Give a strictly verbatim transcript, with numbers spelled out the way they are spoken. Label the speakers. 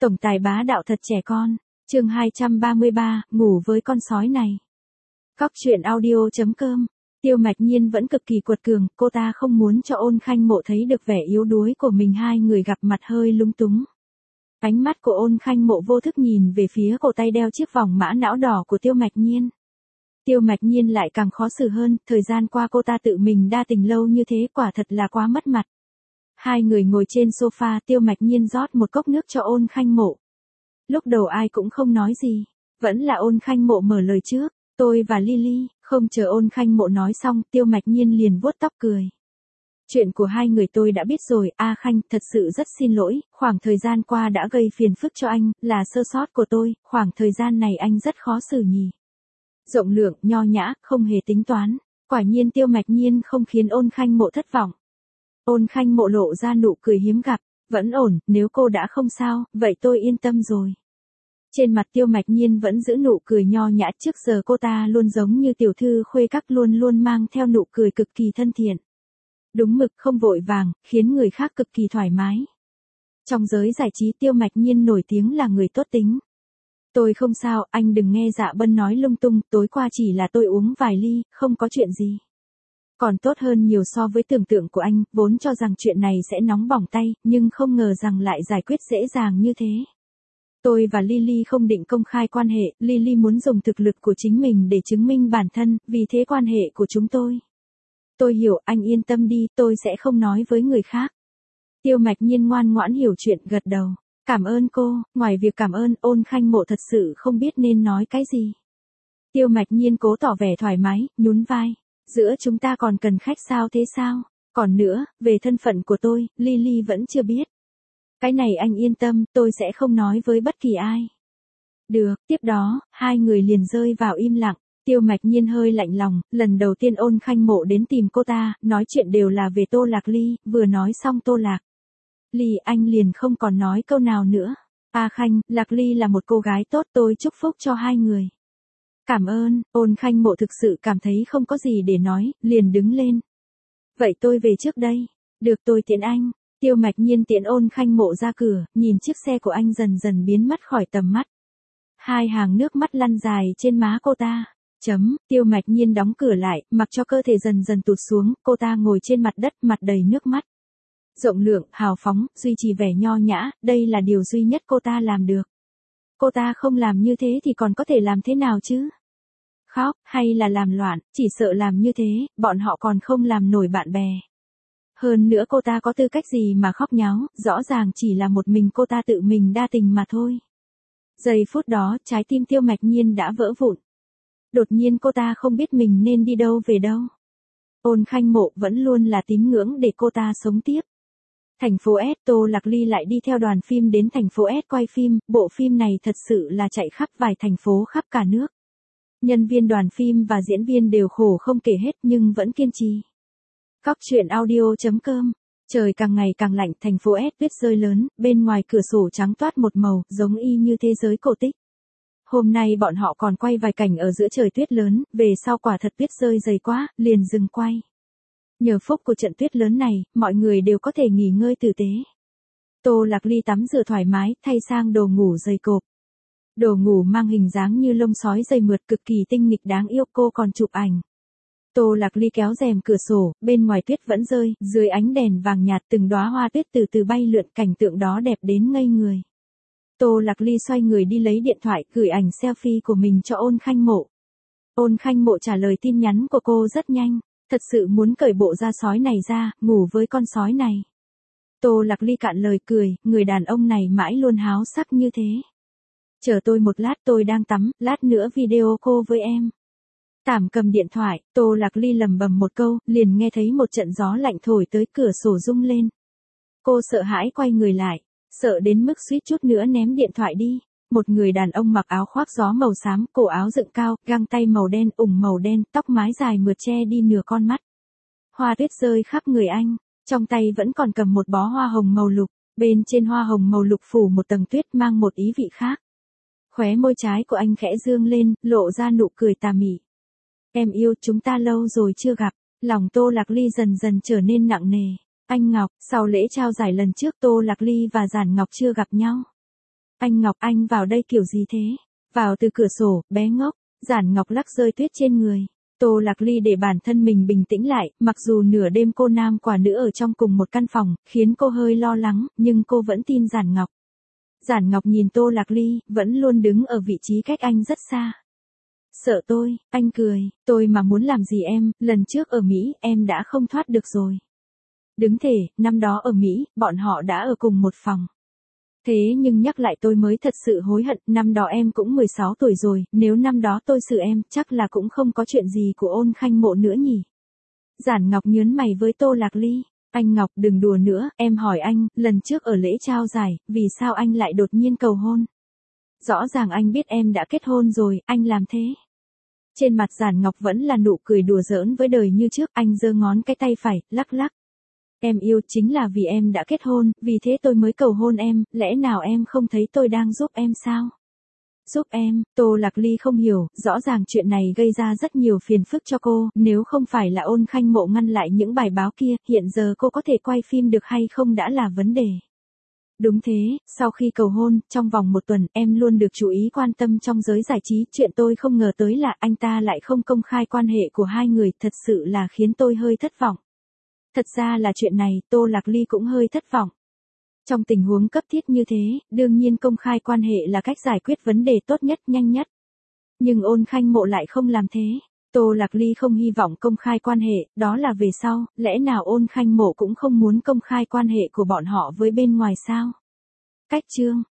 Speaker 1: Tổng tài bá đạo thật trẻ con. Chương hai trăm ba mươi ba, ngủ với con sói này. Cóc truyện audio chấm com. Tiêu Mạch Nhiên vẫn cực kỳ quật cường, cô ta không muốn cho Ôn Khanh Mộ thấy được vẻ yếu đuối của mình, hai người gặp mặt hơi lúng túng. Ánh mắt của Ôn Khanh Mộ vô thức nhìn về phía cổ tay đeo chiếc vòng mã não đỏ của Tiêu Mạch Nhiên. Tiêu Mạch Nhiên lại càng khó xử hơn, thời gian qua cô ta tự mình đa tình lâu như thế quả thật là quá mất mặt. Hai người ngồi trên sofa, Tiêu Mạch Nhiên rót một cốc nước cho Ôn Khanh Mộ. Lúc đầu ai cũng không nói gì, vẫn là Ôn Khanh Mộ mở lời trước, tôi và Lily. Không chờ Ôn Khanh Mộ nói xong, Tiêu Mạch Nhiên liền vuốt tóc cười. Chuyện của hai người tôi đã biết rồi, A Khanh, thật sự rất xin lỗi, khoảng thời gian qua đã gây phiền phức cho anh, là sơ sót của tôi, khoảng thời gian này anh rất khó xử nhỉ. Rộng lượng, nho nhã, không hề tính toán, quả nhiên Tiêu Mạch Nhiên không khiến Ôn Khanh Mộ thất vọng. Ôn Khanh Mộ lộ ra nụ cười hiếm gặp, vẫn ổn, nếu cô đã không sao, vậy tôi yên tâm rồi. Trên mặt Tiêu Mạch Nhiên vẫn giữ nụ cười nho nhã, trước giờ cô ta luôn giống như tiểu thư khuê các, luôn luôn mang theo nụ cười cực kỳ thân thiện. Đúng mực, không vội vàng, khiến người khác cực kỳ thoải mái. Trong giới giải trí Tiêu Mạch Nhiên nổi tiếng là người tốt tính. Tôi không sao, anh đừng nghe Dạ Bân nói lung tung, tối qua chỉ là tôi uống vài ly, không có chuyện gì. Còn tốt hơn nhiều so với tưởng tượng của anh, vốn cho rằng chuyện này sẽ nóng bỏng tay, nhưng không ngờ rằng lại giải quyết dễ dàng như thế. Tôi và Lily không định công khai quan hệ, Lily muốn dùng thực lực của chính mình để chứng minh bản thân, vì thế quan hệ của chúng tôi. Tôi hiểu, anh yên tâm đi, tôi sẽ không nói với người khác. Tiêu Mạch Nhiên ngoan ngoãn hiểu chuyện, gật đầu. Cảm ơn cô, ngoài việc cảm ơn, Ôn Khanh Mộ thật sự không biết nên nói cái gì. Tiêu Mạch Nhiên cố tỏ vẻ thoải mái, nhún vai. Giữa chúng ta còn cần khách sao thế sao? Còn nữa, về thân phận của tôi, Lily vẫn chưa biết. Cái này anh yên tâm, tôi sẽ không nói với bất kỳ ai. Được, tiếp đó, hai người liền rơi vào im lặng. Tiêu Mạch Nhiên hơi lạnh lòng, lần đầu tiên Ôn Khanh Mộ đến tìm cô ta, nói chuyện đều là về Tô Lạc Ly, vừa nói xong Tô Lạc Ly anh liền không còn nói câu nào nữa. A Khanh, Lạc Ly là một cô gái tốt, tôi chúc phúc cho hai người. Cảm ơn, Ôn Khanh Mộ thực sự cảm thấy không có gì để nói, liền đứng lên. Vậy tôi về trước đây. Được, tôi tiễn anh. Tiêu Mạch Nhiên tiễn Ôn Khanh Mộ ra cửa, nhìn chiếc xe của anh dần dần biến mất khỏi tầm mắt. Hai hàng nước mắt lăn dài trên má cô ta. Chấm, Tiêu Mạch Nhiên đóng cửa lại, mặc cho cơ thể dần dần tụt xuống, cô ta ngồi trên mặt đất, mặt đầy nước mắt. Rộng lượng, hào phóng, duy trì vẻ nho nhã, đây là điều duy nhất cô ta làm được. Cô ta không làm như thế thì còn có thể làm thế nào chứ? Khóc, hay là làm loạn, chỉ sợ làm như thế, bọn họ còn không làm nổi bạn bè. Hơn nữa cô ta có tư cách gì mà khóc nháo, rõ ràng chỉ là một mình cô ta tự mình đa tình mà thôi. Giây phút đó, trái tim Tiêu Mạch Nhiên đã vỡ vụn. Đột nhiên cô ta không biết mình nên đi đâu về đâu. Ôn Khanh Mộ vẫn luôn là tín ngưỡng để cô ta sống tiếp. Thành phố S, Tô Lạc Ly lại đi theo đoàn phim đến thành phố S quay phim, bộ phim này thật sự là chạy khắp vài thành phố khắp cả nước. Nhân viên đoàn phim và diễn viên đều khổ không kể hết nhưng vẫn kiên trì. Cóc truyện audio chấm com. Trời càng ngày càng lạnh, thành phố S tuyết rơi lớn, bên ngoài cửa sổ trắng toát một màu, giống y như thế giới cổ tích. Hôm nay bọn họ còn quay vài cảnh ở giữa trời tuyết lớn, về sau quả thật tuyết rơi dày quá, liền dừng quay. Nhờ phúc của trận tuyết lớn này, mọi người đều có thể nghỉ ngơi tử tế. Tô Lạc Ly tắm rửa thoải mái, thay sang đồ ngủ dày cộp. Đồ ngủ mang hình dáng như lông sói dày mượt, cực kỳ tinh nghịch đáng yêu, cô còn chụp ảnh. Tô Lạc Ly kéo rèm cửa sổ, bên ngoài tuyết vẫn rơi, dưới ánh đèn vàng nhạt từng đóa hoa tuyết từ từ bay lượn, cảnh tượng đó đẹp đến ngây người. Tô Lạc Ly xoay người đi lấy điện thoại, gửi ảnh selfie của mình cho Ôn Khanh Mộ. Ôn Khanh Mộ trả lời tin nhắn của cô rất nhanh, thật sự muốn cởi bộ da sói này ra, ngủ với con sói này. Tô Lạc Ly cạn lời cười, người đàn ông này mãi luôn háo sắc như thế. Chờ tôi một lát, tôi đang tắm, lát nữa video call với em. Tảm cầm điện thoại, Tô Lạc Ly lầm bầm một câu, liền nghe thấy một trận gió lạnh thổi tới, cửa sổ rung lên. Cô sợ hãi quay người lại, sợ đến mức suýt chút nữa ném điện thoại đi. Một người đàn ông mặc áo khoác gió màu xám, cổ áo dựng cao, găng tay màu đen, ủng màu đen, tóc mái dài mượt che đi nửa con mắt. Hoa tuyết rơi khắp người anh, trong tay vẫn còn cầm một bó hoa hồng màu lục, bên trên hoa hồng màu lục phủ một tầng tuyết mang một ý vị khác. Khóe môi trái của anh khẽ dương lên, lộ ra nụ cười tà mị. Em yêu, chúng ta lâu rồi chưa gặp. Lòng Tô Lạc Ly dần dần trở nên nặng nề. Anh Ngọc, sau lễ trao giải lần trước Tô Lạc Ly và Giản Ngọc chưa gặp nhau. Anh Ngọc, anh vào đây kiểu gì thế? Vào từ cửa sổ, bé ngốc. Giản Ngọc lắc rơi tuyết trên người. Tô Lạc Ly để bản thân mình bình tĩnh lại, mặc dù nửa đêm cô nam quả nữ ở trong cùng một căn phòng, khiến cô hơi lo lắng, nhưng cô vẫn tin Giản Ngọc. Giản Ngọc nhìn Tô Lạc Ly, vẫn luôn đứng ở vị trí cách anh rất xa. Sợ tôi, anh cười, tôi mà muốn làm gì em, lần trước ở Mỹ, em đã không thoát được rồi. Đứng thể, năm đó ở Mỹ, bọn họ đã ở cùng một phòng. Thế nhưng nhắc lại tôi mới thật sự hối hận, năm đó em cũng mười sáu tuổi rồi, nếu năm đó tôi xử em, chắc là cũng không có chuyện gì của Ôn Khanh Mộ nữa nhỉ. Giản Ngọc nhớn mày với Tô Lạc Ly, anh Ngọc đừng đùa nữa, em hỏi anh, lần trước ở lễ trao giải, vì sao anh lại đột nhiên cầu hôn? Rõ ràng anh biết em đã kết hôn rồi, anh làm thế. Trên mặt Giản Ngọc vẫn là nụ cười đùa giỡn với đời như trước, anh giơ ngón cái tay phải, lắc lắc. Em yêu chính là vì em đã kết hôn, vì thế tôi mới cầu hôn em, lẽ nào em không thấy tôi đang giúp em sao? Giúp em, Tô Lạc Ly không hiểu, rõ ràng chuyện này gây ra rất nhiều phiền phức cho cô, nếu không phải là Ôn Khanh Mộ ngăn lại những bài báo kia, hiện giờ cô có thể quay phim được hay không đã là vấn đề. Đúng thế, sau khi cầu hôn, trong vòng một tuần, em luôn được chú ý quan tâm trong giới giải trí, chuyện tôi không ngờ tới là anh ta lại không công khai quan hệ của hai người, thật sự là khiến tôi hơi thất vọng. Thật ra là chuyện này, Tô Lạc Ly cũng hơi thất vọng. Trong tình huống cấp thiết như thế, đương nhiên công khai quan hệ là cách giải quyết vấn đề tốt nhất, nhanh nhất. Nhưng Ôn Khanh Mộ lại không làm thế. Tô Lạc Ly không hy vọng công khai quan hệ, đó là về sau, lẽ nào Ôn Khanh Mộ cũng không muốn công khai quan hệ của bọn họ với bên ngoài sao? Cách chương